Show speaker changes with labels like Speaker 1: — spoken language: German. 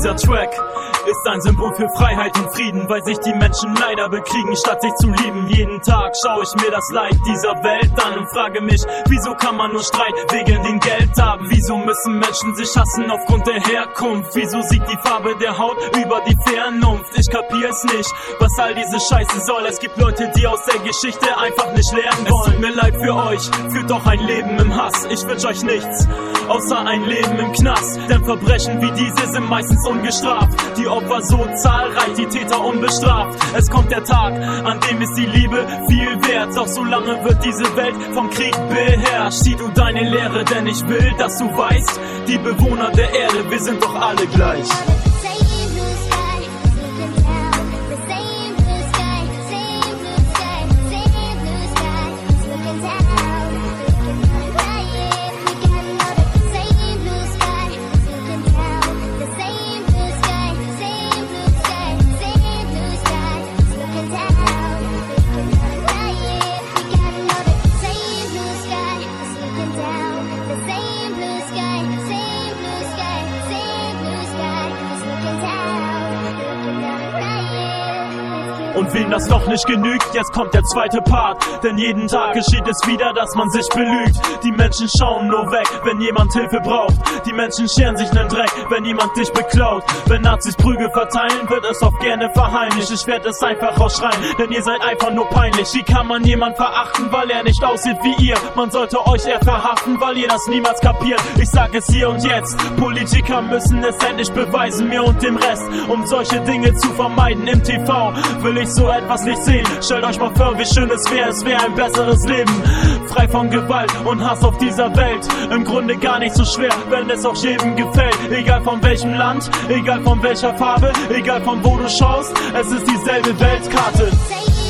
Speaker 1: Dieser Track ist ein Symbol für Freiheit und Frieden, weil sich die Menschen leider bekriegen, statt sich zu lieben. Jeden Tag schaue ich mir das Leid dieser Welt an und frage mich, wieso kann man nur Streit wegen dem Geld haben? Wieso müssen Menschen sich hassen aufgrund der Herkunft? Wieso siegt die Farbe der Haut über die Vernunft? Ich kapier's nicht, was all diese Scheiße soll. Es gibt Leute, die aus der Geschichte einfach nicht lernen wollen. Es tut mir leid für euch, führt doch ein Leben im Hass. Ich wünsch euch nichts, außer ein Leben im Knast. Denn Verbrechen wie diese sind meistens ungestraft. Die Opfer so zahlreich, die Täter unbestraft. Es kommt der Tag, an dem ist die Liebe viel wert. Doch solange wird diese Welt vom Krieg beherrscht. Sieh du deine Lehre, denn ich will, dass du weißt, die Bewohner der Erde, wir sind doch alle gleich. Und wem das doch nicht genügt, jetzt kommt der zweite Part. Denn jeden Tag geschieht es wieder, dass man sich belügt. Die Menschen schauen nur weg, wenn jemand Hilfe braucht. Die Menschen scheren sich nen Dreck, wenn jemand dich beklaut. Wenn Nazis Prügel verteilen, wird es oft gerne verheimlicht. Ich werd es einfach rausschreien, denn ihr seid einfach nur peinlich. Wie kann man jemand verachten, weil er nicht aussieht wie ihr? Man sollte euch eher verhaften, weil ihr das niemals kapiert. Ich sag es hier und jetzt, Politiker müssen es endlich beweisen, mir und dem Rest, um solche Dinge zu vermeiden. Im TV will ich so etwas nicht sehen. Stellt euch mal vor, wie schön es wäre ein besseres Leben. Frei von Gewalt und Hass auf dieser Welt. Im Grunde gar nicht so schwer, wenn es auch jedem gefällt. Egal von welchem Land, egal von welcher Farbe, egal von wo du schaust, es ist dieselbe Weltkarte.